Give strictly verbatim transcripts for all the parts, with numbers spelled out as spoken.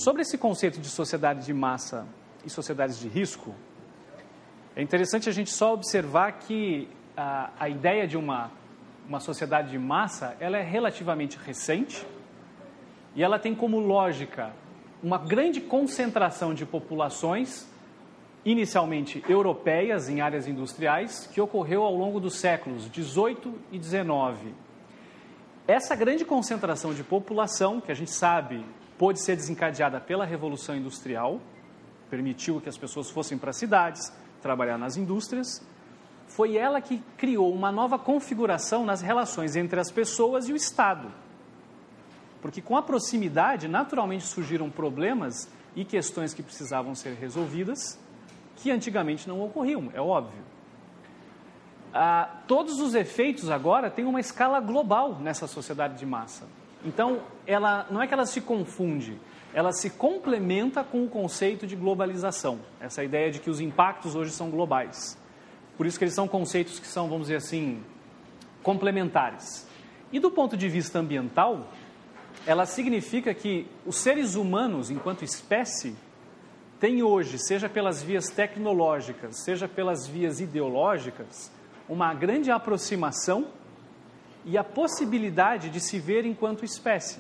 Sobre esse conceito de sociedade de massa e sociedades de risco, é interessante a gente só observar que a, a ideia de uma, uma sociedade de massa, ela é relativamente recente e ela tem como lógica uma grande concentração de populações, inicialmente europeias em áreas industriais, que ocorreu ao longo dos séculos dezoito e dezenove. Essa grande concentração de população, que a gente sabe pôde ser desencadeada pela Revolução Industrial, permitiu que as pessoas fossem para as cidades, trabalhar nas indústrias, foi ela que criou uma nova configuração nas relações entre as pessoas e o Estado. Porque com a proximidade, naturalmente surgiram problemas e questões que precisavam ser resolvidas, que antigamente não ocorriam, é óbvio. Ah, todos os efeitos agora têm uma escala global nessa sociedade de massa. Então, ela, não é que ela se confunde, ela se complementa com o conceito de globalização, essa ideia de que os impactos hoje são globais. Por isso que eles são conceitos que são, vamos dizer assim, complementares. E do ponto de vista ambiental, ela significa que os seres humanos, enquanto espécie, têm hoje, seja pelas vias tecnológicas, seja pelas vias ideológicas, uma grande aproximação e a possibilidade de se ver enquanto espécie.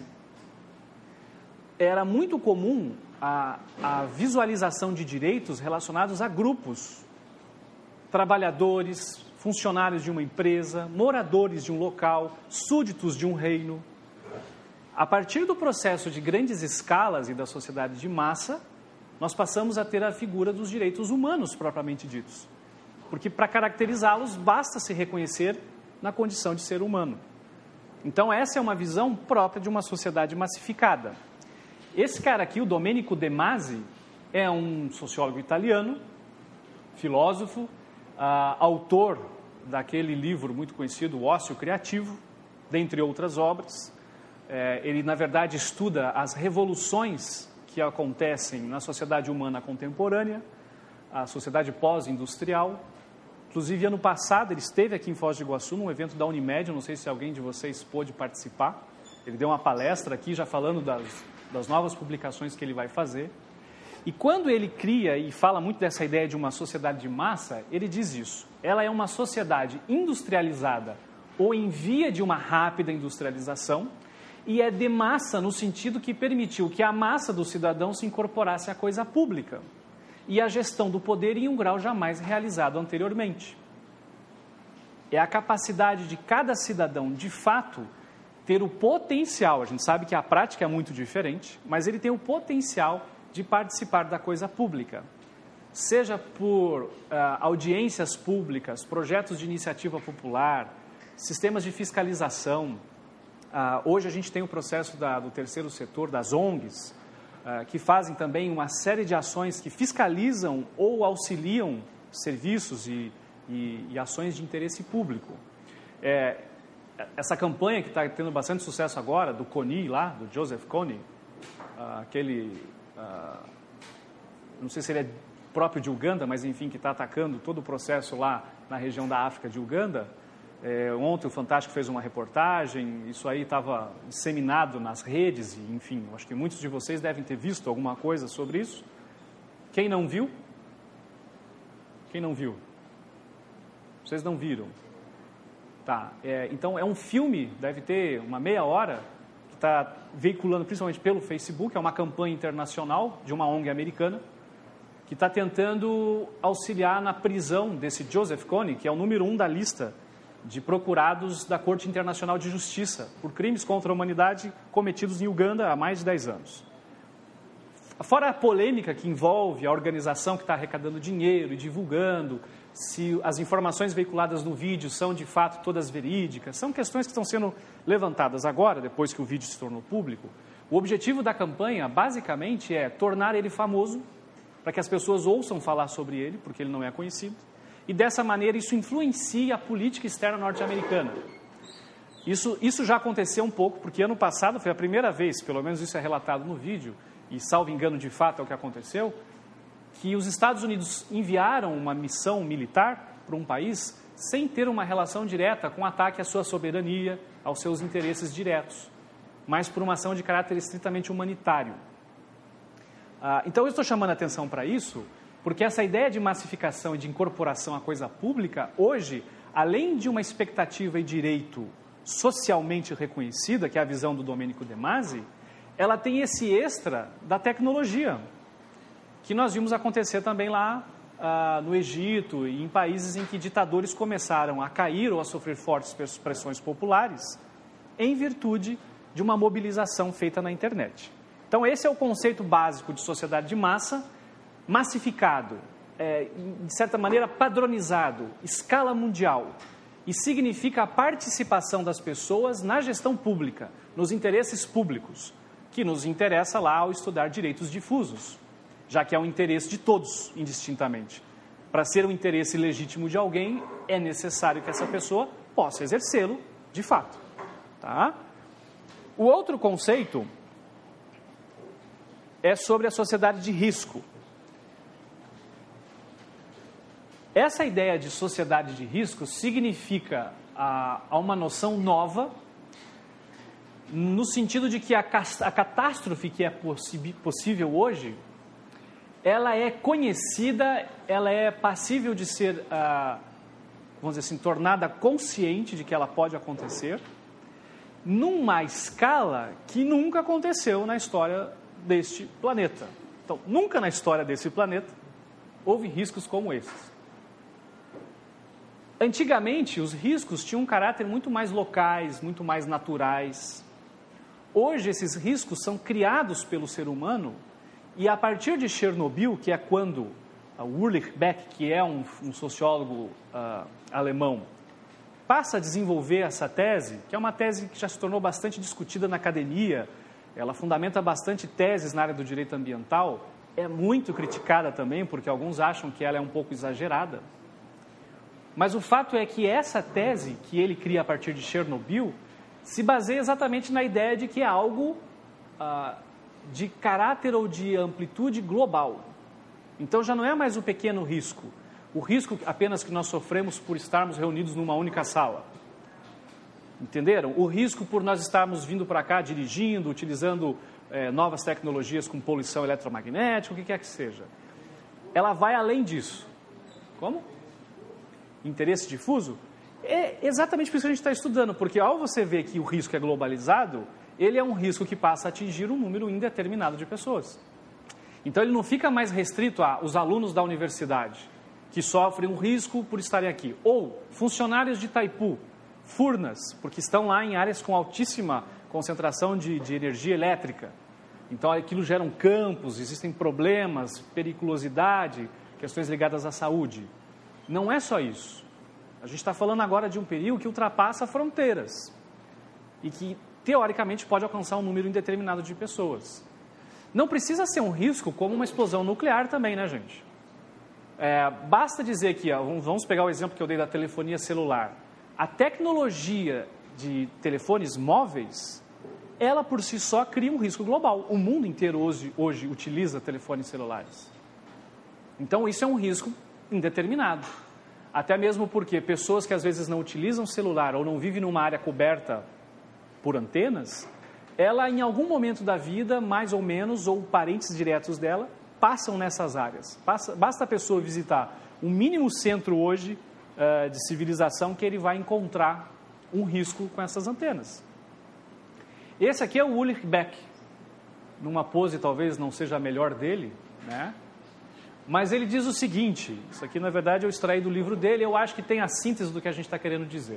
Era muito comum a, a visualização de direitos relacionados a grupos, trabalhadores, funcionários de uma empresa, moradores de um local, súditos de um reino. A partir do processo de grandes escalas e da sociedade de massa, nós passamos a ter a figura dos direitos humanos propriamente ditos. Porque para caracterizá-los basta se reconhecer na condição de ser humano. Então essa é uma visão própria de uma sociedade massificada. Esse cara aqui, o Domenico De Masi, é um sociólogo italiano, filósofo, uh, autor daquele livro muito conhecido, O Ócio Criativo, dentre outras obras. É, ele, na verdade, estuda as revoluções que acontecem na sociedade humana contemporânea, a sociedade pós-industrial. Inclusive, ano passado, ele esteve aqui em Foz do Iguaçu, num evento da Unimed, não sei se alguém de vocês pôde participar. Ele deu uma palestra aqui, já falando das, das novas publicações que ele vai fazer. E quando ele cria e fala muito dessa ideia de uma sociedade de massa, ele diz isso. Ela é uma sociedade industrializada ou em via de uma rápida industrialização, e é de massa no sentido que permitiu que a massa do cidadão se incorporasse à coisa pública e à gestão do poder em um grau jamais realizado anteriormente. É a capacidade de cada cidadão, de fato, ter o potencial, a gente sabe que a prática é muito diferente, mas ele tem o potencial de participar da coisa pública, seja por uh, audiências públicas, projetos de iniciativa popular, sistemas de fiscalização. Uh, hoje a gente tem o processo da, do terceiro setor, das O N Gs, uh, que fazem também uma série de ações que fiscalizam ou auxiliam serviços e, e, e ações de interesse público. É, essa campanha que está tendo bastante sucesso agora, do Kony lá, do Joseph Kony, uh, aquele, uh, não sei se ele é próprio de Uganda, mas enfim, que está atacando todo o processo lá na região da África de Uganda. É, ontem o Fantástico fez uma reportagem, isso aí estava disseminado nas redes, e, enfim, acho que muitos de vocês devem ter visto alguma coisa sobre isso. Quem não viu? Quem não viu? Vocês não viram? Tá, é, então é um filme, deve ter uma meia hora, que está veiculando principalmente pelo Facebook, é uma campanha internacional de uma O N G americana, que está tentando auxiliar na prisão desse Joseph Kony, que é o número um da lista de procurados da Corte Internacional de Justiça por crimes contra a humanidade cometidos em Uganda há mais de dez anos. Fora a polêmica que envolve a organização que está arrecadando dinheiro e divulgando, se as informações veiculadas no vídeo são de fato todas verídicas, são questões que estão sendo levantadas agora, depois que o vídeo se tornou público. O objetivo da campanha, basicamente, é tornar ele famoso, para que as pessoas ouçam falar sobre ele, porque ele não é conhecido, e dessa maneira isso influencia a política externa norte-americana. Isso, isso já aconteceu um pouco, porque ano passado foi a primeira vez, pelo menos isso é relatado no vídeo, e salvo engano de fato é o que aconteceu, que os Estados Unidos enviaram uma missão militar para um país sem ter uma relação direta com ataque à sua soberania, aos seus interesses diretos, mas por uma ação de caráter estritamente humanitário. Ah, então, eu estou chamando a atenção para isso, porque essa ideia de massificação e de incorporação à coisa pública, hoje, além de uma expectativa e direito socialmente reconhecida, que é a visão do Domenico De Masi, ela tem esse extra da tecnologia, que nós vimos acontecer também lá ah, no Egito e em países em que ditadores começaram a cair ou a sofrer fortes pressões populares em virtude de uma mobilização feita na internet. Então, esse é o conceito básico de sociedade de massa, massificado, é, de certa maneira padronizado, escala mundial, e significa a participação das pessoas na gestão pública, nos interesses públicos, que nos interessa lá ao estudar direitos difusos, já que é um interesse de todos, indistintamente. Para ser um interesse legítimo de alguém, é necessário que essa pessoa possa exercê-lo de fato. Tá? O outro conceito é sobre a sociedade de risco. Essa ideia de sociedade de risco significa a, a uma noção nova, no sentido de que a, a catástrofe que é possível hoje, ela é conhecida, ela é passível de ser, ah, vamos dizer assim, tornada consciente de que ela pode acontecer, numa escala que nunca aconteceu na história deste planeta. Então, nunca na história desse planeta houve riscos como esses. Antigamente, os riscos tinham um caráter muito mais locais, muito mais naturais. Hoje, esses riscos são criados pelo ser humano e, a partir de Chernobyl, que é quando uh, Ulrich Beck, que é um, um sociólogo uh, alemão, passa a desenvolver essa tese, que é uma tese que já se tornou bastante discutida na academia, ela fundamenta bastante teses na área do direito ambiental, é muito criticada também, porque alguns acham que ela é um pouco exagerada. Mas o fato é que essa tese que ele cria a partir de Chernobyl se baseia exatamente na ideia de que é algo ah, de caráter ou de amplitude global. Então já não é mais o pequeno risco, o risco apenas que nós sofremos por estarmos reunidos numa única sala. Entenderam? O risco por nós estarmos vindo para cá dirigindo, utilizando eh, novas tecnologias com poluição eletromagnética, o que quer que seja. Ela vai além disso. Como? Interesse difuso? É exatamente por isso que a gente está estudando, porque ao você ver que o risco é globalizado, ele é um risco que passa a atingir um número indeterminado de pessoas. Então ele não fica mais restrito aos alunos da universidade, que sofrem um risco por estarem aqui, ou funcionários de Itaipu, Furnas, porque estão lá em áreas com altíssima concentração de, de energia elétrica. Então aquilo gera um campos, existem problemas, periculosidade, questões ligadas à saúde. Não é só isso. A gente está falando agora de um perigo que ultrapassa fronteiras e que, teoricamente, pode alcançar um número indeterminado de pessoas. Não precisa ser um risco como uma explosão nuclear também, né, gente? É, basta dizer que, ó, vamos pegar o exemplo que eu dei da telefonia celular. A tecnologia de telefones móveis, ela por si só cria um risco global. O mundo inteiro hoje, hoje utiliza telefones celulares. Então, isso é um risco indeterminado. Até mesmo porque pessoas que às vezes não utilizam celular ou não vivem numa área coberta por antenas, ela em algum momento da vida, mais ou menos, ou parentes diretos dela, passam nessas áreas. Passa, basta a pessoa visitar um mínimo centro hoje uh, de civilização que ele vai encontrar um risco com essas antenas. Esse aqui é o Ulrich Beck, numa pose talvez não seja a melhor dele, né? Mas ele diz o seguinte, isso aqui na verdade eu extraí do livro dele, eu acho que tem a síntese do que a gente está querendo dizer.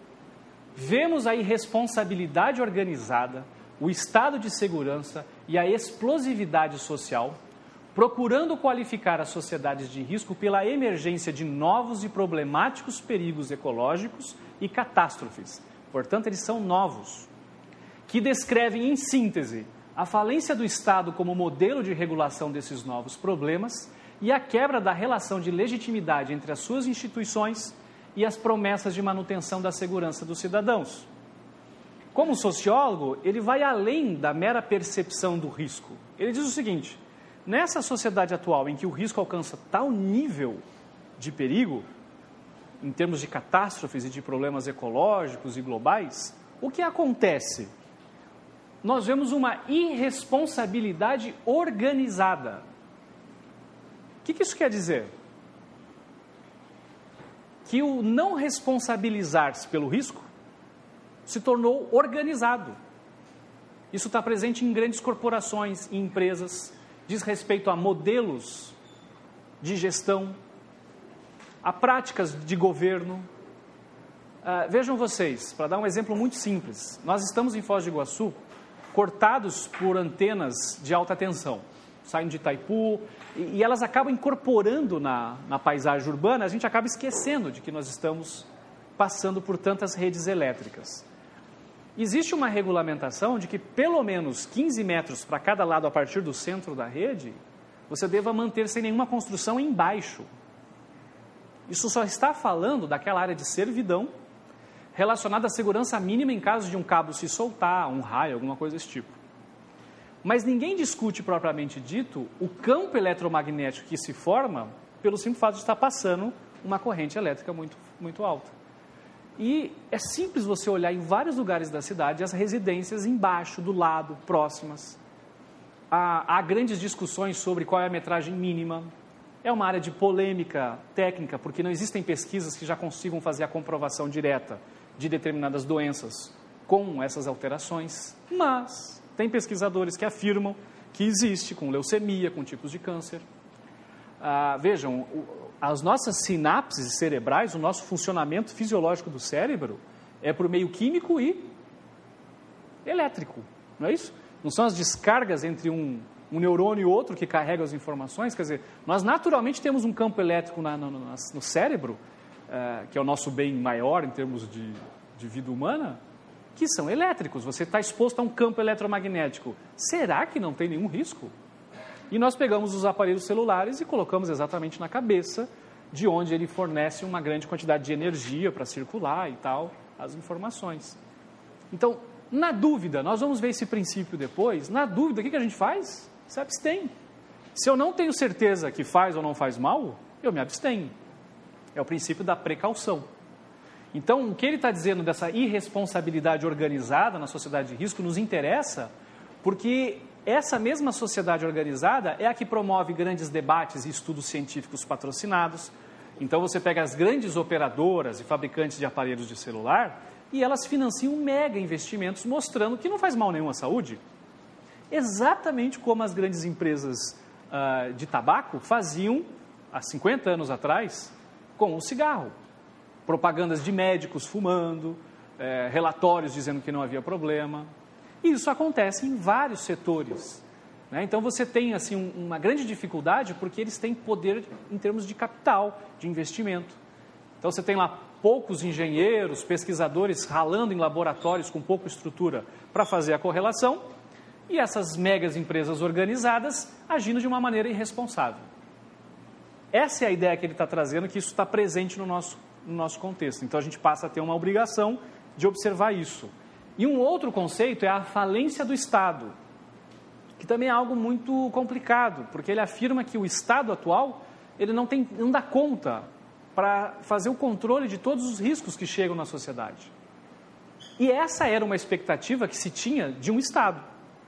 Vemos a irresponsabilidade organizada, o estado de segurança e a explosividade social, procurando qualificar as sociedades de risco pela emergência de novos e problemáticos perigos ecológicos e catástrofes. Portanto, eles são novos, que descrevem em síntese a falência do Estado como modelo de regulação desses novos problemas e a quebra da relação de legitimidade entre as suas instituições e as promessas de manutenção da segurança dos cidadãos. Como sociólogo, ele vai além da mera percepção do risco. Ele diz o seguinte: nessa sociedade atual em que o risco alcança tal nível de perigo, em termos de catástrofes e de problemas ecológicos e globais, o que acontece? nós vemos uma irresponsabilidade organizada. O que, que isso quer dizer? Que o não responsabilizar-se pelo risco se tornou organizado. Isso está presente em grandes corporações e empresas, diz respeito a modelos de gestão, a práticas de governo. Uh, vejam vocês, para dar um exemplo muito simples, nós estamos em Foz do Iguaçu, cortados por antenas de alta tensão, saindo de Itaipu, e, e elas acabam incorporando na, na paisagem urbana, a gente acaba esquecendo de que nós estamos passando por tantas redes elétricas. Existe uma regulamentação de que pelo menos quinze metros para cada lado a partir do centro da rede, você deva manter sem nenhuma construção embaixo. Isso só está falando daquela área de servidão relacionada à segurança mínima em caso de um cabo se soltar, um raio, alguma coisa desse tipo. Mas ninguém discute propriamente dito o campo eletromagnético que se forma pelo simples fato de estar passando uma corrente elétrica muito, muito alta. E é simples você olhar em vários lugares da cidade as residências embaixo, do lado, próximas. Há, há grandes discussões sobre qual é a metragem mínima. É uma área de polêmica técnica, porque não existem pesquisas que já consigam fazer a comprovação direta de determinadas doenças com essas alterações. Mas tem pesquisadores que afirmam que existe com leucemia, com tipos de câncer. Ah, vejam, as nossas sinapses cerebrais, o nosso funcionamento fisiológico do cérebro é por meio químico e elétrico, não é isso? Não são as descargas entre um, um neurônio e outro que carregam as informações, quer dizer, nós naturalmente temos um campo elétrico na, no, no, no cérebro, uh, que é o nosso bem maior em termos de, de vida humana, que são elétricos, você está exposto a um campo eletromagnético, será que não tem nenhum risco? E nós pegamos os aparelhos celulares e colocamos exatamente na cabeça, de onde ele fornece uma grande quantidade de energia para circular e tal, as informações. Então, na dúvida, nós vamos ver esse princípio depois, na dúvida, o que, que a gente faz? Se abstém. Se eu não tenho certeza que faz ou não faz mal, eu me abstenho. É o princípio da precaução. Então, o que ele está dizendo dessa irresponsabilidade organizada na sociedade de risco nos interessa, porque essa mesma sociedade organizada é a que promove grandes debates e estudos científicos patrocinados. Então, você pega as grandes operadoras e fabricantes de aparelhos de celular e elas financiam mega investimentos mostrando que não faz mal nenhum à saúde. Exatamente como as grandes empresas uh, de tabaco faziam há cinquenta anos atrás com o cigarro. Propagandas de médicos fumando, eh, relatórios dizendo que não havia problema. E isso acontece em vários setores. Né? Então, você tem assim, um, uma grande dificuldade porque eles têm poder em termos de capital, de investimento. Então, você tem lá poucos engenheiros, pesquisadores ralando em laboratórios com pouca estrutura para fazer a correlação e essas megas empresas organizadas agindo de uma maneira irresponsável. Essa é a ideia que ele está trazendo, que isso está presente no nosso, no nosso contexto. Então, a gente passa a ter uma obrigação de observar isso. E um outro conceito é a falência do Estado, que também é algo muito complicado, porque ele afirma que o Estado atual ele não, tem, não dá conta para fazer o controle de todos os riscos que chegam na sociedade. E essa era uma expectativa que se tinha de um Estado.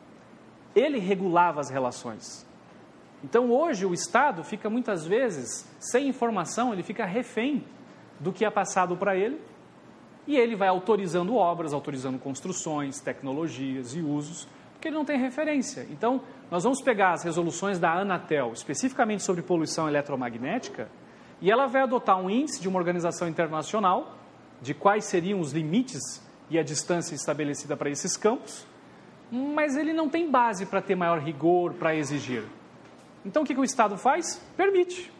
Ele regulava as relações. Então, hoje, o Estado fica muitas vezes sem informação, ele fica refém do que é passado para ele, e ele vai autorizando obras, autorizando construções, tecnologias e usos, porque ele não tem referência. Então, nós vamos pegar as resoluções da Anatel, especificamente sobre poluição eletromagnética, e ela vai adotar um índice de uma organização internacional, de quais seriam os limites e a distância estabelecida para esses campos, mas ele não tem base para ter maior rigor, para exigir. Então, o que, que o Estado faz? Permite.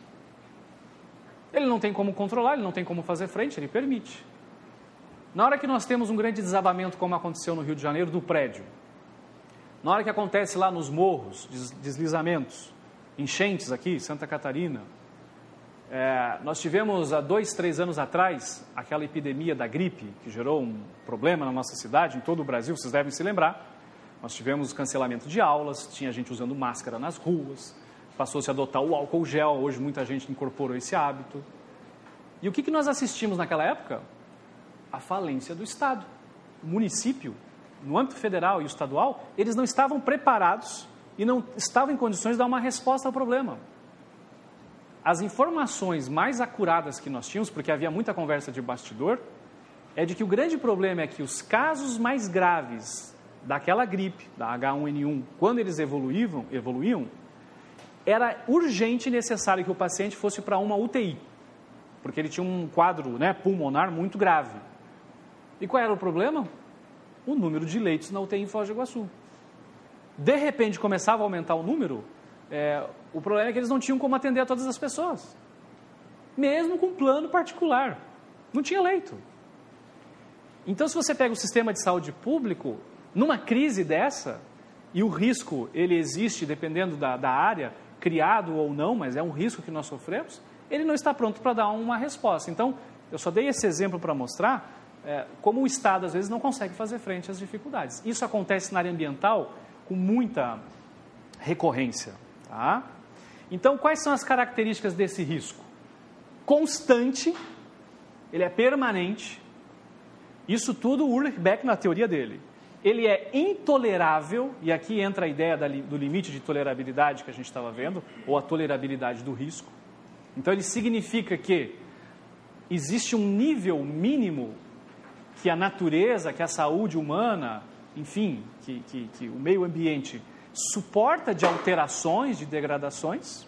Ele não tem como controlar, ele não tem como fazer frente, ele permite. Na hora que nós temos um grande desabamento, como aconteceu no Rio de Janeiro, do prédio, na hora que acontece lá nos morros, deslizamentos, enchentes aqui, Santa Catarina, é, nós tivemos há dois, três anos atrás, aquela epidemia da gripe, que gerou um problema na nossa cidade, em todo o Brasil, vocês devem se lembrar. Nós tivemos cancelamento de aulas, tinha gente usando máscara nas ruas, passou-se a adotar o álcool gel, hoje muita gente incorporou esse hábito. E o que, que nós assistimos naquela época? A falência do Estado. O município no âmbito federal e estadual, eles não estavam preparados e não estavam em condições de dar uma resposta ao problema. As informações mais acuradas que nós tínhamos, porque havia muita conversa de bastidor, é de que o grande problema é que os casos mais graves daquela gripe, da agá um ene um, quando eles evoluíam, evoluíam, era urgente e necessário que o paciente fosse para uma U T I, porque ele tinha um quadro, né, pulmonar muito grave. E qual era o problema? O número de leitos na U T I em Foz do Iguaçu. De repente começava a aumentar o número, é, o problema é que eles não tinham como atender a todas as pessoas, mesmo com plano particular, não tinha leito. Então, se você pega o sistema de saúde público, numa crise dessa, e o risco, ele existe dependendo da, da área, criado ou não, mas é um risco que nós sofremos, ele não está pronto para dar uma resposta. Então, eu só dei esse exemplo para mostrar é, como o Estado, às vezes, não consegue fazer frente às dificuldades. Isso acontece na área ambiental com muita recorrência. Tá? Então, quais são as características desse risco? Constante, ele é permanente, isso tudo o Ulrich Beck na teoria dele. Ele é intolerável, e aqui entra a ideia do limite de tolerabilidade que a gente estava vendo, ou a tolerabilidade do risco. Então, ele significa que existe um nível mínimo que a natureza, que a saúde humana, enfim, que, que, que o meio ambiente suporta de alterações, de degradações,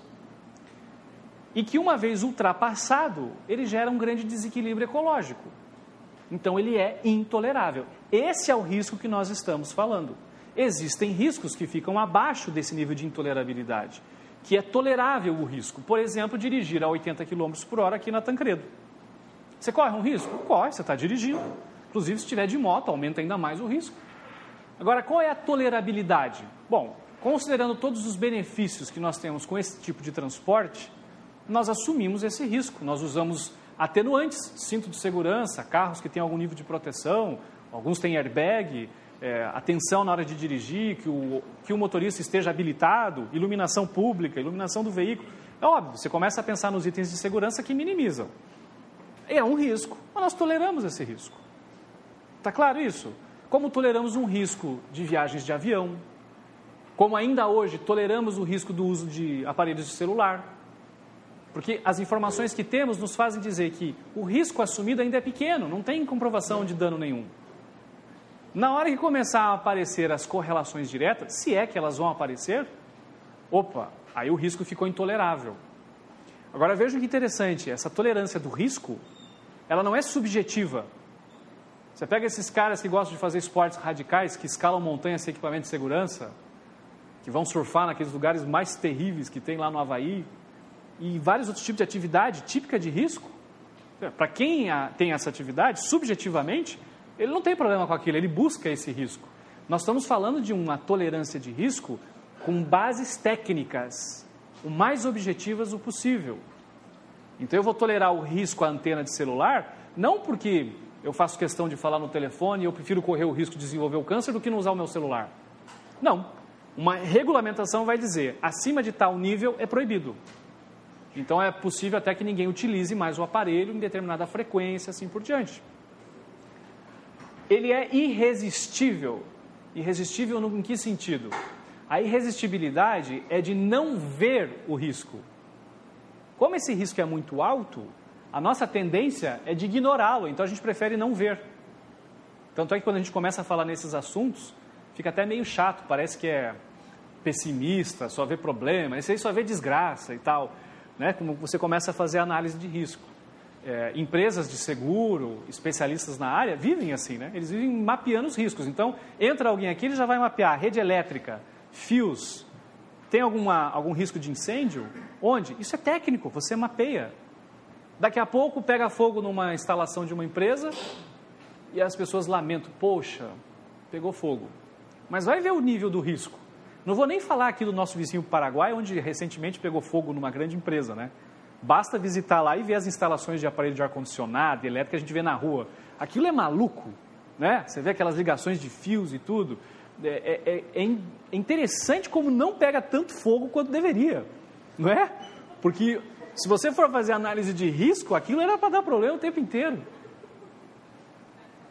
e que uma vez ultrapassado, ele gera um grande desequilíbrio ecológico. Então, ele é intolerável. Esse é o risco que nós estamos falando. Existem riscos que ficam abaixo desse nível de intolerabilidade, que é tolerável o risco. Por exemplo, dirigir a oitenta quilômetros por hora aqui na Tancredo. Você corre um risco? Corre, você está dirigindo. Inclusive, se estiver de moto, aumenta ainda mais o risco. Agora, qual é a tolerabilidade? Bom, considerando todos os benefícios que nós temos com esse tipo de transporte, nós assumimos esse risco. Nós usamos atenuantes, cinto de segurança, carros que têm algum nível de proteção, alguns têm airbag, é, atenção na hora de dirigir, que o, que o motorista esteja habilitado, iluminação pública, iluminação do veículo. É óbvio, você começa a pensar nos itens de segurança que minimizam. É um risco, mas nós toleramos esse risco. Está claro isso? Como toleramos um risco de viagens de avião, como ainda hoje toleramos o risco do uso de aparelhos de celular, porque as informações que temos nos fazem dizer que o risco assumido ainda é pequeno, não tem comprovação de dano nenhum. Na hora que começar a aparecer as correlações diretas, se é que elas vão aparecer, opa, aí o risco ficou intolerável. Agora veja que interessante, essa tolerância do risco, ela não é subjetiva. Você pega esses caras que gostam de fazer esportes radicais, que escalam montanhas sem equipamento de segurança, que vão surfar naqueles lugares mais terríveis que tem lá no Havaí, e vários outros tipos de atividade típica de risco. Para quem tem essa atividade, subjetivamente, ele não tem problema com aquilo, ele busca esse risco. Nós estamos falando de uma tolerância de risco com bases técnicas, o mais objetivas o possível. Então eu vou tolerar o risco à antena de celular, não porque eu faço questão de falar no telefone e eu prefiro correr o risco de desenvolver o câncer do que não usar o meu celular. Não. Uma regulamentação vai dizer, acima de tal nível é proibido. Então é possível até que ninguém utilize mais o aparelho em determinada frequência, assim por diante. Ele é irresistível. Irresistível em que sentido? A irresistibilidade é de não ver o risco. Como esse risco é muito alto, a nossa tendência é de ignorá-lo, então a gente prefere não ver. Tanto é que quando a gente começa a falar nesses assuntos, fica até meio chato, parece que é pessimista, só vê problema, esse aí só vê desgraça e tal. Né? Como você começa a fazer análise de risco. É, empresas de seguro, especialistas na área, vivem assim, né? Eles vivem mapeando os riscos. Então, entra alguém aqui, ele já vai mapear rede elétrica, fios, tem alguma, algum risco de incêndio? Onde? Isso é técnico, você mapeia. Daqui a pouco pega fogo numa instalação de uma empresa e as pessoas lamentam, poxa, pegou fogo. Mas vai ver o nível do risco. Não vou nem falar aqui do nosso vizinho Paraguai, onde recentemente pegou fogo numa grande empresa, né? Basta visitar lá e ver as instalações de aparelho de ar-condicionado, elétrico, que a gente vê na rua. Aquilo é maluco, né? Você vê aquelas ligações de fios e tudo. É, é, é, é interessante como não pega tanto fogo quanto deveria, não é? Porque se você for fazer análise de risco, aquilo era para dar problema o tempo inteiro.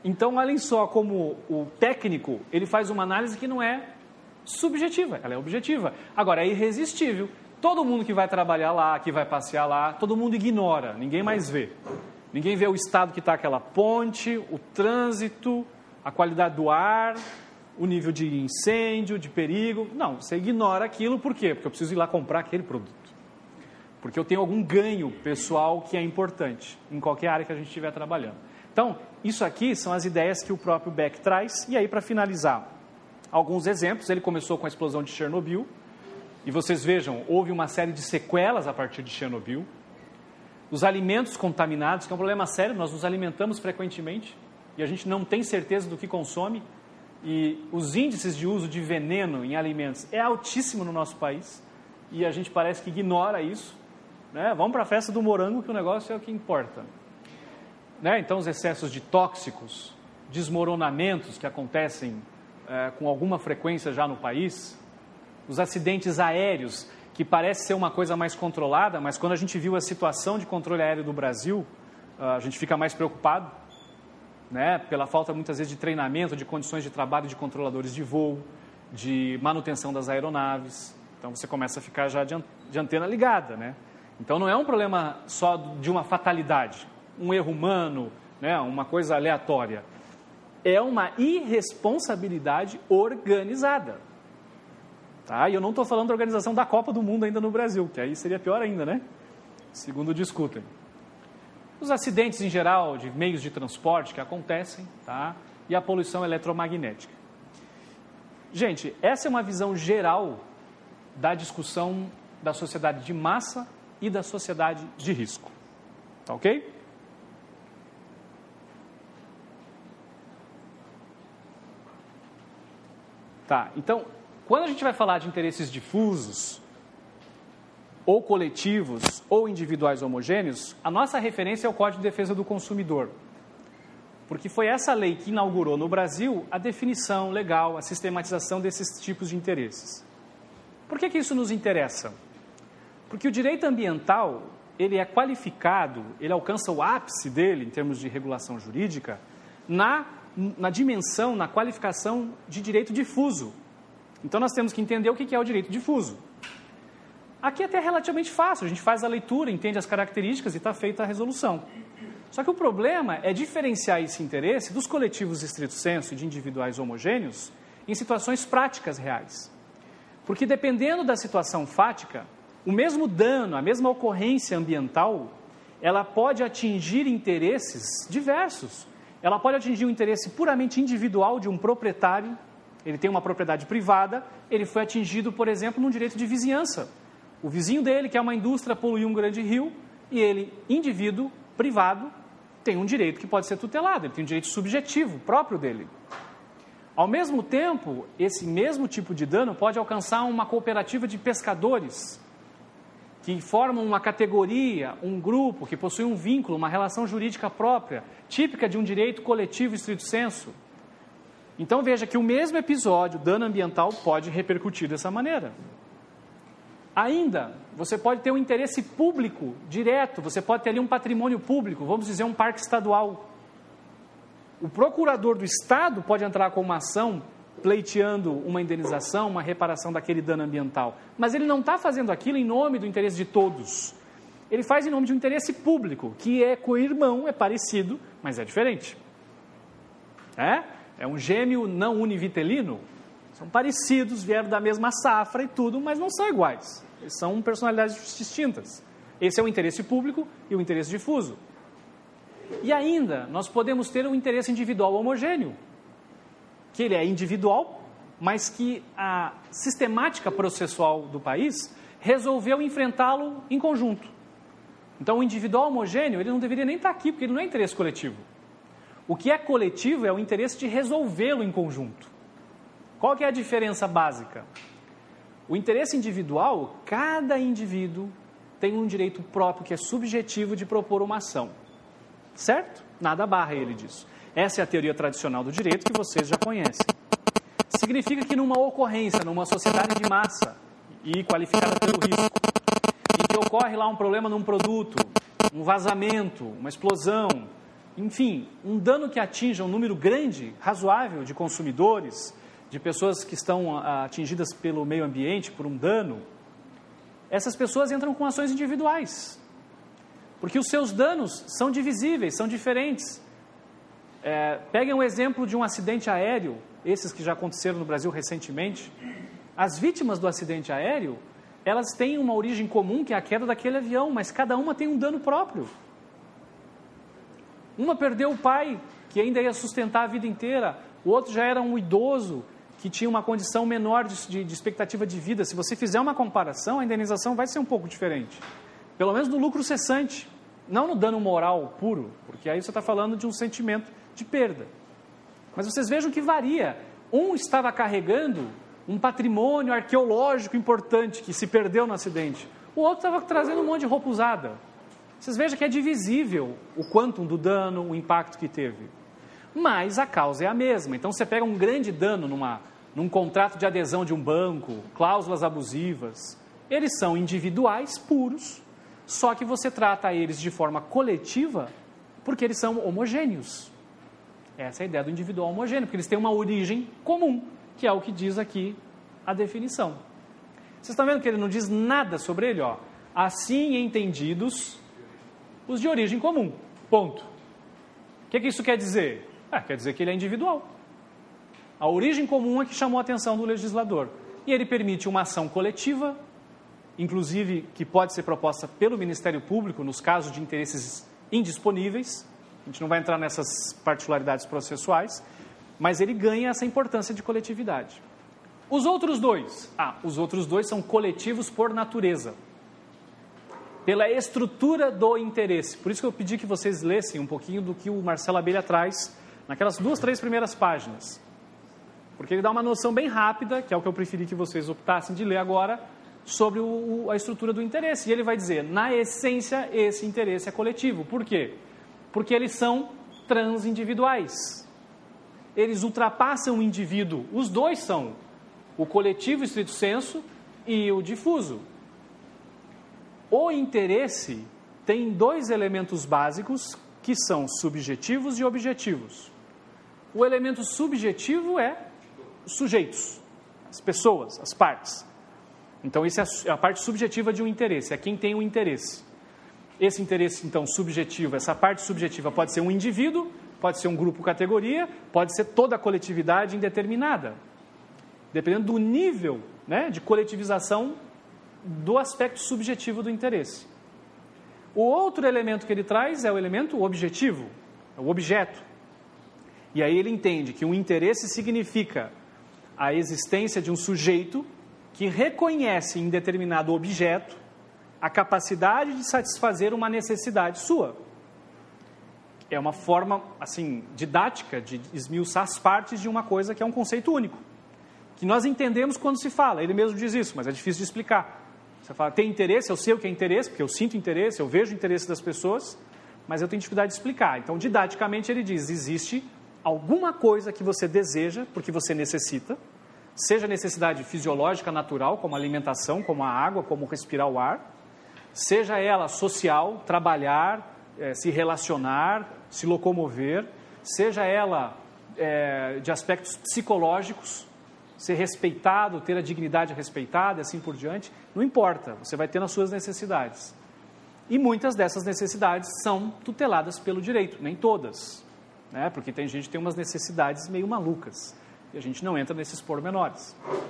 Então, olhem só como o técnico, ele faz uma análise que não é subjetiva, ela é objetiva. Agora, é irresistível. Todo mundo que vai trabalhar lá, que vai passear lá, todo mundo ignora, ninguém mais vê. Ninguém vê o estado que está aquela ponte, o trânsito, a qualidade do ar, o nível de incêndio, de perigo. Não, você ignora aquilo, por quê? Porque eu preciso ir lá comprar aquele produto. Porque eu tenho algum ganho pessoal que é importante, em qualquer área que a gente estiver trabalhando. Então, isso aqui são as ideias que o próprio Beck traz. E aí, para finalizar, alguns exemplos. Ele começou com a explosão de Chernobyl. E vocês vejam, houve uma série de sequelas a partir de Chernobyl. Os alimentos contaminados, que é um problema sério, nós nos alimentamos frequentemente e a gente não tem certeza do que consome. E os índices de uso de veneno em alimentos é altíssimo no nosso país. E a gente parece que ignora isso. Né? Vamos para a festa do morango, que o negócio é o que importa. Né? Então, os excessos de tóxicos, desmoronamentos que acontecem é, com alguma frequência já no país, os acidentes aéreos, que parece ser uma coisa mais controlada, mas quando a gente viu a situação de controle aéreo do Brasil, a gente fica mais preocupado, né? Pela falta, muitas vezes, de treinamento, de condições de trabalho de controladores de voo, de manutenção das aeronaves. Então, você começa a ficar já de antena ligada, né? Então, não é um problema só de uma fatalidade, um erro humano, né? Uma coisa aleatória. É uma irresponsabilidade organizada. Tá? E eu não estou falando da organização da Copa do Mundo ainda no Brasil, que aí seria pior ainda, né? Segundo discutem. Os acidentes em geral de meios de transporte que acontecem, tá? E a poluição eletromagnética. Gente, essa é uma visão geral da discussão da sociedade de massa e da sociedade de risco. Tá ok? Tá, então, quando a gente vai falar de interesses difusos, ou coletivos, ou individuais homogêneos, a nossa referência é o Código de Defesa do Consumidor. Porque foi essa lei que inaugurou no Brasil a definição legal, a sistematização desses tipos de interesses. Por que que isso nos interessa? Porque o direito ambiental, ele é qualificado, ele alcança o ápice dele, em termos de regulação jurídica, na, na dimensão, na qualificação de direito difuso. Então, nós temos que entender o que é o direito difuso. Aqui é até relativamente fácil, a gente faz a leitura, entende as características e está feita a resolução. Só que o problema é diferenciar esse interesse dos coletivos estrito sensu e de individuais homogêneos em situações práticas reais. Porque dependendo da situação fática, o mesmo dano, a mesma ocorrência ambiental, ela pode atingir interesses diversos. Ela pode atingir o interesse puramente individual de um proprietário. Ele tem uma propriedade privada, ele foi atingido, por exemplo, num direito de vizinhança. O vizinho dele, que é uma indústria, poluiu um grande rio, e ele, indivíduo, privado, tem um direito que pode ser tutelado, ele tem um direito subjetivo, próprio dele. Ao mesmo tempo, esse mesmo tipo de dano pode alcançar uma cooperativa de pescadores, que formam uma categoria, um grupo, que possui um vínculo, uma relação jurídica própria, típica de um direito coletivo estrito sensu. Então, veja que o mesmo episódio, dano ambiental, pode repercutir dessa maneira. Ainda, você pode ter um interesse público direto, você pode ter ali um patrimônio público, vamos dizer um parque estadual. O procurador do Estado pode entrar com uma ação pleiteando uma indenização, uma reparação daquele dano ambiental. Mas ele não está fazendo aquilo em nome do interesse de todos. Ele faz em nome de um interesse público, que é co-irmão, é parecido, mas é diferente. É? É um gêmeo não univitelino. São parecidos, vieram da mesma safra e tudo, mas não são iguais. Eles são personalidades distintas. Esse é o interesse público e o interesse difuso. E ainda, nós podemos ter um interesse individual homogêneo, que ele é individual, mas que a sistemática processual do país resolveu enfrentá-lo em conjunto. Então, o individual homogêneo, ele não deveria nem estar aqui, porque ele não é interesse coletivo. O que é coletivo é o interesse de resolvê-lo em conjunto. Qual que é a diferença básica? O interesse individual, cada indivíduo tem um direito próprio que é subjetivo de propor uma ação. Certo? Nada barra ele disso. Essa é a teoria tradicional do direito que vocês já conhecem. Significa que numa ocorrência, numa sociedade de massa e qualificada pelo risco, em que ocorre lá um problema num produto, um vazamento, uma explosão, enfim, um dano que atinja um número grande, razoável de consumidores, de pessoas que estão atingidas pelo meio ambiente, por um dano, essas pessoas entram com ações individuais, porque os seus danos são divisíveis, são diferentes. É, peguem um exemplo de um acidente aéreo, esses que já aconteceram no Brasil recentemente. As vítimas do acidente aéreo, elas têm uma origem comum, que é a queda daquele avião, mas cada uma tem um dano próprio. Uma perdeu o pai, que ainda ia sustentar a vida inteira, o outro já era um idoso, que tinha uma condição menor de, de, de expectativa de vida. Se você fizer uma comparação, a indenização vai ser um pouco diferente. Pelo menos no lucro cessante, não no dano moral puro, porque aí você está falando de um sentimento de perda. Mas vocês vejam que varia. Um estava carregando um patrimônio arqueológico importante que se perdeu no acidente. O outro estava trazendo um monte de roupa usada. Vocês vejam que é divisível o quantum do dano, o impacto que teve. Mas a causa é a mesma. Então você pega um grande dano numa, num contrato de adesão de um banco, cláusulas abusivas. Eles são individuais, puros, só que você trata eles de forma coletiva porque eles são homogêneos. Essa é a ideia do individual homogêneo, porque eles têm uma origem comum, que é o que diz aqui a definição. Vocês estão vendo que ele não diz nada sobre ele? Ó. Assim entendidos os de origem comum. Ponto. O que, que isso quer dizer? Ah, quer dizer que ele é individual. A origem comum é que chamou a atenção do legislador. E ele permite uma ação coletiva, inclusive que pode ser proposta pelo Ministério Público nos casos de interesses indisponíveis. A gente não vai entrar nessas particularidades processuais, mas ele ganha essa importância de coletividade. Os outros dois? Ah, os outros dois são coletivos por natureza, pela estrutura do interesse. Por isso que eu pedi que vocês lessem um pouquinho do que o Marcelo Abelha traz naquelas duas, três primeiras páginas. Porque ele dá uma noção bem rápida, que é o que eu preferi que vocês optassem de ler agora, sobre o, a estrutura do interesse. E ele vai dizer, na essência, esse interesse é coletivo. Por quê? Porque eles são transindividuais. Eles ultrapassam o indivíduo. Os dois são o coletivo estrito sensu e o difuso. O interesse tem dois elementos básicos que são subjetivos e objetivos. O elemento subjetivo é os sujeitos, as pessoas, as partes. Então, isso é a parte subjetiva de um interesse, é quem tem o interesse. Esse interesse, então, subjetivo, essa parte subjetiva pode ser um indivíduo, pode ser um grupo-categoria, pode ser toda a coletividade indeterminada, dependendo do nível, né, de coletivização do aspecto subjetivo do interesse. O outro elemento que ele traz é o elemento objetivo, é o objeto. E aí ele entende que um interesse significa a existência de um sujeito que reconhece em determinado objeto a capacidade de satisfazer uma necessidade sua. É uma forma, assim, didática de esmiuçar as partes de uma coisa que é um conceito único, que nós entendemos quando se fala. Ele mesmo diz isso, mas é difícil de explicar. Você fala, tem interesse, eu sei o que é interesse, porque eu sinto interesse, eu vejo o interesse das pessoas, mas eu tenho dificuldade de explicar. Então, didaticamente, ele diz, existe alguma coisa que você deseja, porque você necessita, seja necessidade fisiológica, natural, como a alimentação, como a água, como respirar o ar, seja ela social, trabalhar, é, se relacionar, se locomover, seja ela é, de aspectos psicológicos, ser respeitado, ter a dignidade respeitada, assim por diante, não importa, você vai ter as suas necessidades. E muitas dessas necessidades são tuteladas pelo direito, nem todas, né? Porque tem gente que tem umas necessidades meio malucas, e a gente não entra nesses pormenores.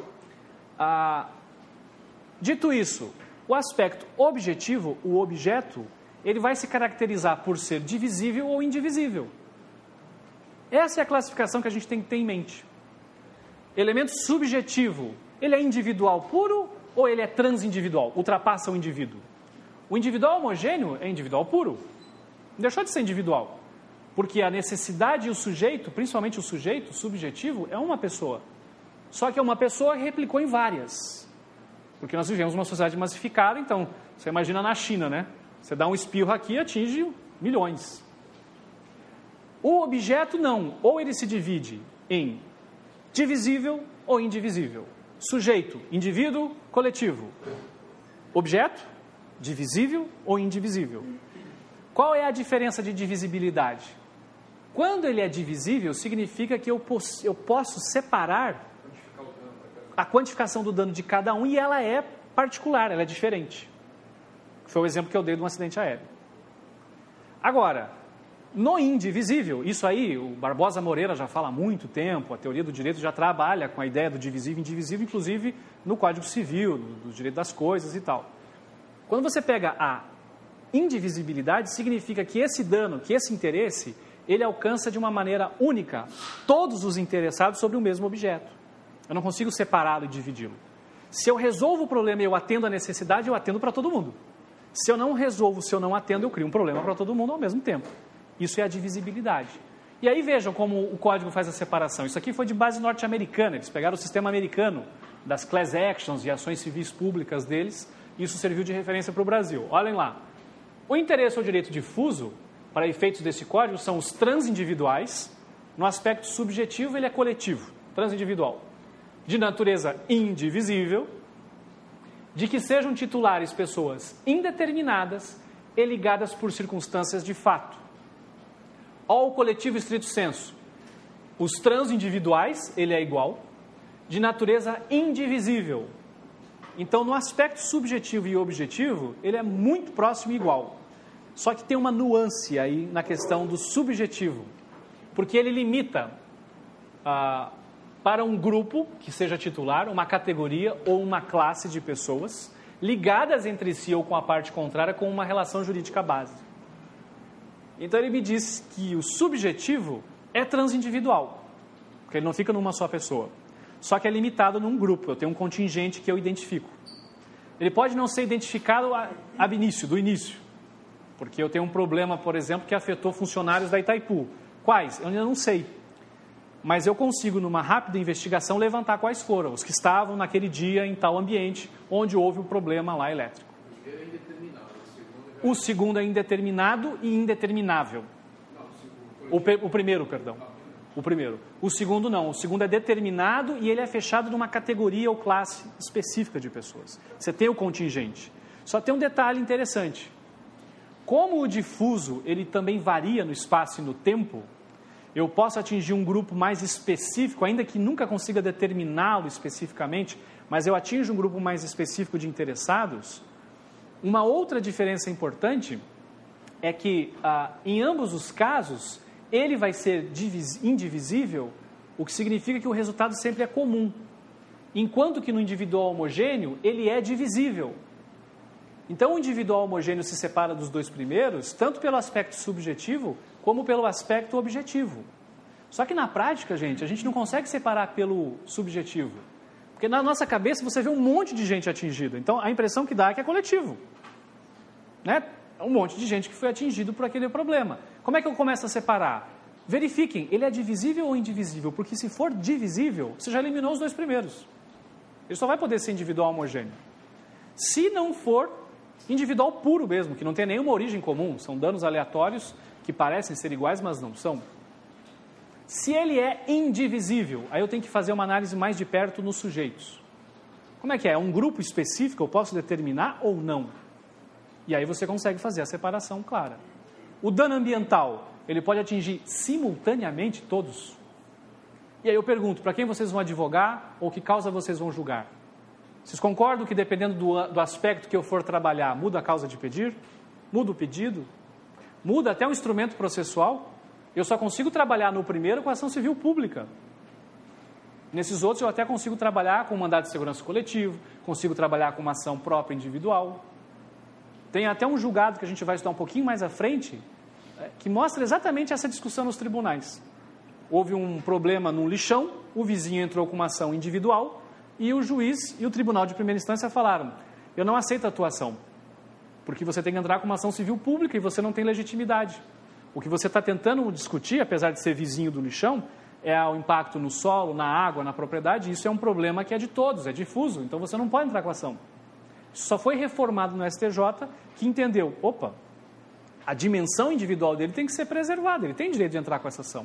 Ah, dito isso, o aspecto objetivo, o objeto, ele vai se caracterizar por ser divisível ou indivisível. Essa é a classificação que a gente tem que ter em mente. Elemento subjetivo, ele é individual puro ou ele é transindividual, ultrapassa o indivíduo? O individual homogêneo é individual puro, deixou de ser individual, porque a necessidade e o sujeito, principalmente o sujeito subjetivo, é uma pessoa. Só que é uma pessoa que replicou em várias, porque nós vivemos uma sociedade massificada, então, você imagina na China, né? Você dá um espirro aqui e atinge milhões. O objeto não, ou ele se divide em divisível ou indivisível. Sujeito, indivíduo, coletivo. Objeto, divisível ou indivisível. Qual é a diferença de divisibilidade? Quando ele é divisível, significa que eu posso, eu posso separar a quantificação do dano de cada um e ela é particular, ela é diferente. Foi o exemplo que eu dei de um acidente aéreo. Agora, no indivisível, isso aí, o Barbosa Moreira já fala há muito tempo, a teoria do direito já trabalha com a ideia do divisível e indivisível, inclusive no Código Civil, do direito das coisas e tal. Quando você pega a indivisibilidade, significa que esse dano, que esse interesse, ele alcança de uma maneira única todos os interessados sobre o mesmo objeto. Eu não consigo separá-lo e dividi-lo. Se eu resolvo o problema e eu atendo a necessidade, eu atendo para todo mundo. Se eu não resolvo, se eu não atendo, eu crio um problema para todo mundo ao mesmo tempo. Isso é a divisibilidade. E aí vejam como o código faz a separação. Isso aqui foi de base norte-americana. Eles pegaram o sistema americano das class actions e ações civis públicas deles. Isso serviu de referência para o Brasil. Olhem lá. O interesse ou direito difuso, para efeitos desse código, são os transindividuais. No aspecto subjetivo, ele é coletivo, transindividual. De natureza indivisível, de que sejam titulares pessoas indeterminadas e ligadas por circunstâncias de fato. Ao coletivo estrito sensu, os transindividuais, ele é igual, de natureza indivisível. Então, no aspecto subjetivo e objetivo, ele é muito próximo e igual. Só que tem uma nuance aí na questão do subjetivo, porque ele limita ah, para um grupo que seja titular, uma categoria ou uma classe de pessoas ligadas entre si ou com a parte contrária com uma relação jurídica base. Então ele me diz que o subjetivo é transindividual, porque ele não fica numa só pessoa, só que é limitado num grupo, eu tenho um contingente que eu identifico. Ele pode não ser identificado ab início, do início, porque eu tenho um problema, por exemplo, que afetou funcionários da Itaipu. Quais? Eu ainda não sei. Mas eu consigo, numa rápida investigação, levantar quais foram os que estavam naquele dia em tal ambiente onde houve o problema lá elétrico. O segundo é indeterminado e indeterminável. O, o primeiro, perdão. O primeiro. O segundo não. O segundo é determinado e ele é fechado numa categoria ou classe específica de pessoas. Você tem o contingente. Só tem um detalhe interessante. Como o difuso, ele também varia no espaço e no tempo, eu posso atingir um grupo mais específico, ainda que nunca consiga determiná-lo especificamente, mas eu atinjo um grupo mais específico de interessados. Uma outra diferença importante é que, ah, em ambos os casos, ele vai ser indivisível, o que significa que o resultado sempre é comum. Enquanto que no individual homogêneo, ele é divisível. Então, o individual homogêneo se separa dos dois primeiros, tanto pelo aspecto subjetivo, como pelo aspecto objetivo. Só que na prática, gente, a gente não consegue separar pelo subjetivo. Porque na nossa cabeça você vê um monte de gente atingida. Então, a impressão que dá é que é coletivo. Né? É um monte de gente que foi atingido por aquele problema. Como é que eu começo a separar? Verifiquem, ele é divisível ou indivisível? Porque se for divisível, você já eliminou os dois primeiros. Ele só vai poder ser individual homogêneo. Se não for individual puro mesmo, que não tem nenhuma origem comum, são danos aleatórios que parecem ser iguais, mas não são. Se ele é indivisível, aí eu tenho que fazer uma análise mais de perto nos sujeitos. Como é que é? É um grupo específico, eu posso determinar ou não? E aí você consegue fazer a separação clara. O dano ambiental, ele pode atingir simultaneamente todos? E aí eu pergunto, para quem vocês vão advogar ou que causa vocês vão julgar? Vocês concordam que dependendo do, do aspecto que eu for trabalhar, muda a causa de pedir? Muda o pedido? Muda até o instrumento processual? Eu só consigo trabalhar no primeiro com a ação civil pública. Nesses outros eu até consigo trabalhar com mandado de segurança coletivo, consigo trabalhar com uma ação própria individual. Tem até um julgado que a gente vai estudar um pouquinho mais à frente, que mostra exatamente essa discussão nos tribunais. Houve um problema num lixão, o vizinho entrou com uma ação individual e o juiz e o tribunal de primeira instância falaram: eu não aceito a tua ação, porque você tem que entrar com uma ação civil pública e você não tem legitimidade. O que você está tentando discutir, apesar de ser vizinho do lixão, é o impacto no solo, na água, na propriedade. Isso é um problema que é de todos, é difuso, então você não pode entrar com a ação. Isso só foi reformado no S T J, que entendeu, opa, a dimensão individual dele tem que ser preservada, ele tem direito de entrar com essa ação.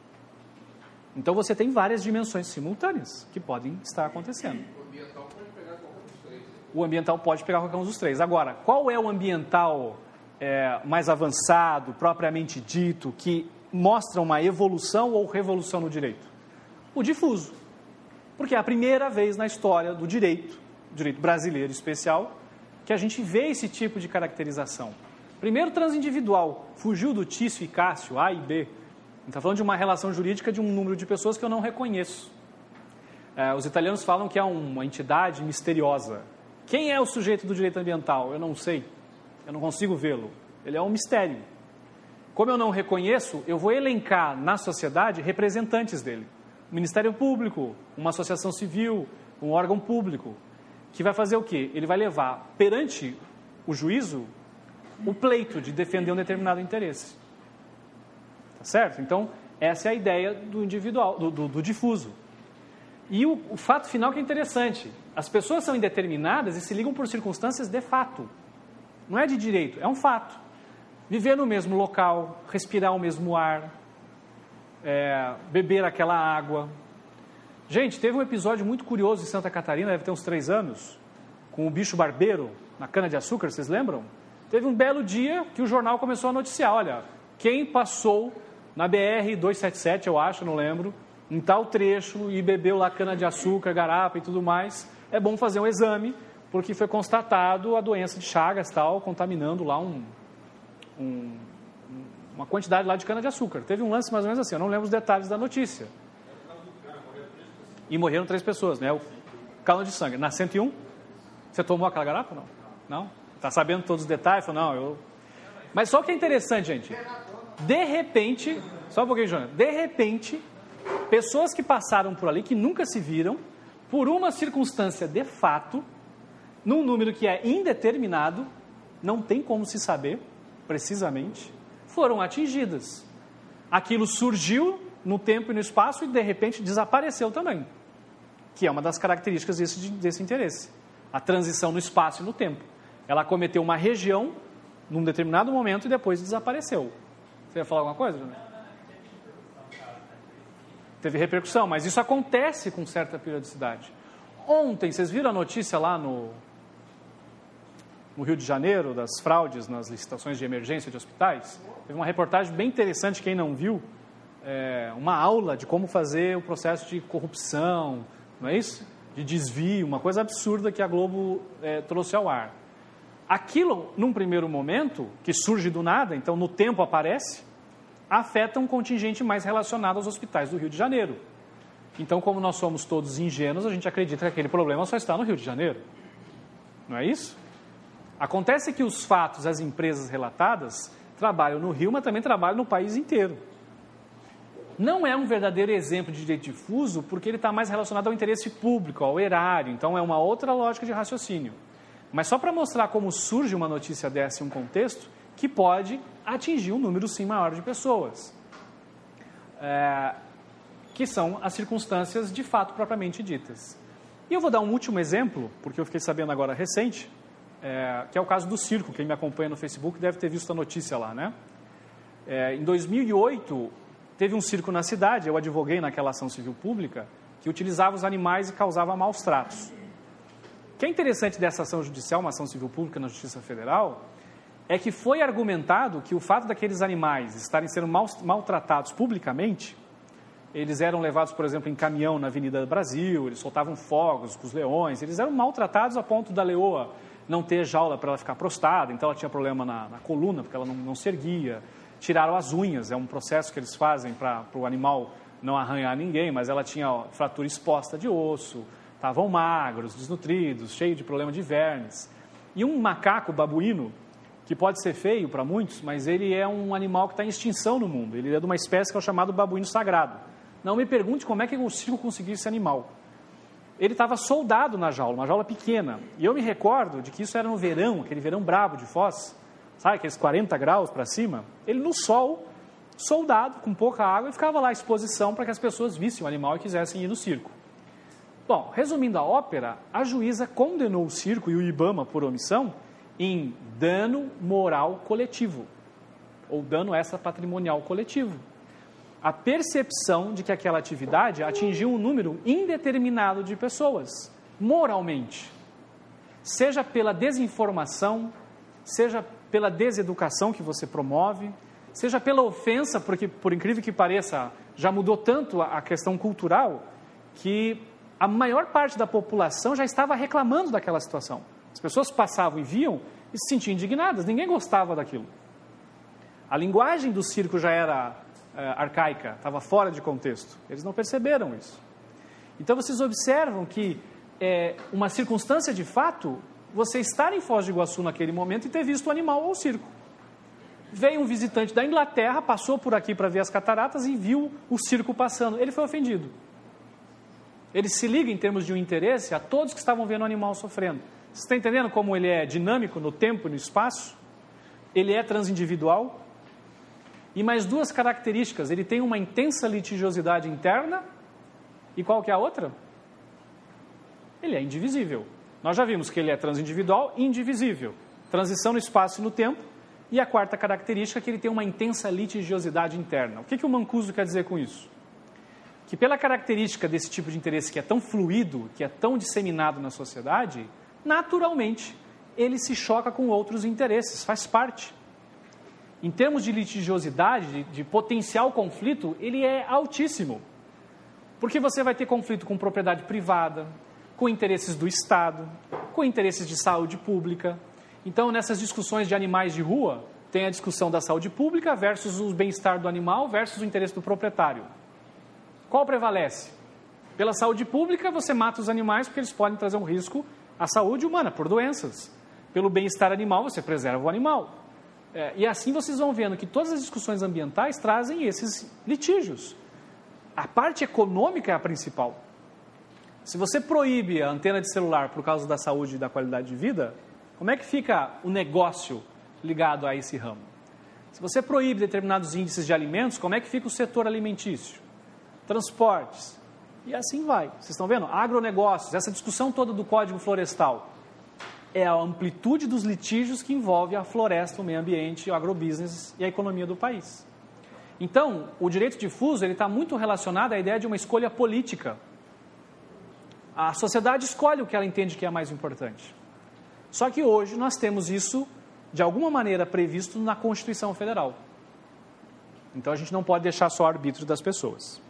Então você tem várias dimensões simultâneas que podem estar acontecendo. O ambiental pode pegar qualquer um dos três. O ambiental pode pegar qualquer um dos três. Agora, qual é o ambiental é, mais avançado, propriamente dito, que mostra uma evolução ou revolução no direito? O difuso. Porque é a primeira vez na história do direito, direito brasileiro especial, que a gente vê esse tipo de caracterização. Primeiro, transindividual, fugiu do Tício e Cássio, A e B. A gente está falando de uma relação jurídica de um número de pessoas que eu não reconheço. É, os italianos falam que é uma entidade misteriosa. Quem é o sujeito do direito ambiental? Eu não sei, eu não consigo vê-lo. Ele é um mistério. Como eu não reconheço, eu vou elencar na sociedade representantes dele. O Ministério Público, uma associação civil, um órgão público, que vai fazer o quê? Ele vai levar perante o juízo o pleito de defender um determinado interesse. Tá certo? Então, essa é a ideia do individual, do, do, do difuso. E o, o fato final que é interessante. As pessoas são indeterminadas e se ligam por circunstâncias de fato. Não é de direito, é um fato. Viver no mesmo local, respirar o mesmo ar, é, beber aquela água. Gente, teve um episódio muito curioso em Santa Catarina, deve ter uns três anos, com o bicho barbeiro na cana-de-açúcar, vocês lembram? Teve um belo dia que o jornal começou a noticiar, olha, quem passou na B R duzentos e setenta e sete, eu acho, não lembro, em tal trecho e bebeu lá cana-de-açúcar, garapa e tudo mais, é bom fazer um exame, porque foi constatado a doença de Chagas, tal, contaminando lá um, um, uma quantidade lá de cana-de-açúcar. Teve um lance mais ou menos assim, eu não lembro os detalhes da notícia. E morreram três pessoas, né? O calão de sangue. Na cento e um, você tomou aquela garapa? Não? Não? Está sabendo todos os detalhes? Falou, não, eu... Mas só o que é interessante, gente. De repente, só um pouquinho, Jonas. De repente, pessoas que passaram por ali, que nunca se viram, por uma circunstância de fato, num número que é indeterminado, não tem como se saber, precisamente, foram atingidas. Aquilo surgiu no tempo e no espaço e, de repente, desapareceu também, que é uma das características desse, desse interesse. A transição no espaço e no tempo. Ela acometeu uma região num determinado momento e depois desapareceu. Você ia falar alguma coisa, Jonas? Teve repercussão, mas isso acontece com certa periodicidade. Ontem, vocês viram a notícia lá no, no Rio de Janeiro, das fraudes nas licitações de emergência de hospitais? Teve uma reportagem bem interessante, quem não viu, é, uma aula de como fazer o processo de corrupção, não é isso? De desvio, uma coisa absurda que a Globo é, trouxe ao ar. Aquilo, num primeiro momento, que surge do nada, então no tempo aparece, afeta um contingente mais relacionado aos hospitais do Rio de Janeiro. Então, como nós somos todos ingênuos, a gente acredita que aquele problema só está no Rio de Janeiro. Não é isso? Acontece que os fatos, as empresas relatadas, trabalham no Rio, mas também trabalham no país inteiro. Não é um verdadeiro exemplo de direito difuso, porque ele está mais relacionado ao interesse público, ao erário. Então, é uma outra lógica de raciocínio. Mas só para mostrar como surge uma notícia dessa em um contexto que pode atingir um número, sim, maior de pessoas. É, que são as circunstâncias de fato propriamente ditas. E eu vou dar um último exemplo, porque eu fiquei sabendo agora recente, é, que é o caso do circo. Quem me acompanha no Facebook deve ter visto a notícia lá, né? É, em dois mil e oito, teve um circo na cidade, eu advoguei naquela ação civil pública, que utilizava os animais e causava maus tratos. O que é interessante dessa ação judicial, uma ação civil pública na Justiça Federal, é que foi argumentado que o fato daqueles animais estarem sendo mal, maltratados publicamente, eles eram levados, por exemplo, em caminhão na Avenida Brasil, eles soltavam fogos com os leões, eles eram maltratados a ponto da leoa não ter jaula para ela ficar prostrada, então ela tinha problema na, na coluna, porque ela não, não se erguia. Tiraram as unhas, é um processo que eles fazem para o animal não arranhar ninguém, mas ela tinha ó, fratura exposta de osso, estavam magros, desnutridos, cheios de problema de vermes. E um macaco babuíno, que pode ser feio para muitos, mas ele é um animal que está em extinção no mundo. Ele é de uma espécie que é o chamado babuíno sagrado. Não me pergunte como é que o circo conseguiu esse animal. Ele estava soldado na jaula, uma jaula pequena. E eu me recordo de que isso era no verão, aquele verão brabo de Foz, sabe, aqueles quarenta graus para cima. Ele no sol, soldado, com pouca água, e ficava lá à exposição para que as pessoas vissem o animal e quisessem ir no circo. Bom, resumindo a ópera, a juíza condenou o circo e o IBAMA por omissão em dano moral coletivo, ou dano extrapatrimonial coletivo. A percepção de que aquela atividade atingiu um número indeterminado de pessoas, moralmente. Seja pela desinformação, seja pela deseducação que você promove, seja pela ofensa, porque, por incrível que pareça, já mudou tanto a questão cultural, que a maior parte da população já estava reclamando daquela situação. As pessoas passavam e viam e se sentiam indignadas, ninguém gostava daquilo. A linguagem do circo já era é, arcaica, estava fora de contexto. Eles não perceberam isso. Então vocês observam que é uma circunstância de fato você estar em Foz do Iguaçu naquele momento e ter visto o animal ao circo. Veio um visitante da Inglaterra, passou por aqui para ver as cataratas e viu o circo passando. Ele foi ofendido. Ele se liga em termos de um interesse a todos que estavam vendo o animal sofrendo. Você está entendendo como ele é dinâmico no tempo e no espaço? Ele é transindividual. E mais duas características. Ele tem uma intensa litigiosidade interna. E qual que é a outra? Ele é indivisível. Nós já vimos que ele é transindividual e indivisível. Transição no espaço e no tempo. E a quarta característica é que ele tem uma intensa litigiosidade interna. O que, que o Mancuso quer dizer com isso? Que pela característica desse tipo de interesse que é tão fluido, que é tão disseminado na sociedade, naturalmente ele se choca com outros interesses, faz parte. Em termos de litigiosidade, de, de potencial conflito, ele é altíssimo. Porque você vai ter conflito com propriedade privada, com interesses do Estado, com interesses de saúde pública. Então, nessas discussões de animais de rua, tem a discussão da saúde pública versus o bem-estar do animal versus o interesse do proprietário. Qual prevalece? Pela saúde pública, você mata os animais porque eles podem trazer um risco à saúde humana, por doenças. Pelo bem-estar animal, você preserva o animal. É, e assim vocês vão vendo que todas as discussões ambientais trazem esses litígios. A parte econômica é a principal. Se você proíbe a antena de celular por causa da saúde e da qualidade de vida, como é que fica o negócio ligado a esse ramo? Se você proíbe determinados índices de alimentos, como é que fica o setor alimentício? Transportes, e assim vai. Vocês estão vendo? Agronegócios, essa discussão toda do Código Florestal é a amplitude dos litígios que envolve a floresta, o meio ambiente, o agrobusiness e a economia do país. Então, o direito difuso ele está muito relacionado à ideia de uma escolha política. A sociedade escolhe o que ela entende que é mais importante. Só que hoje nós temos isso, de alguma maneira, previsto na Constituição Federal. Então, a gente não pode deixar só o arbítrio das pessoas.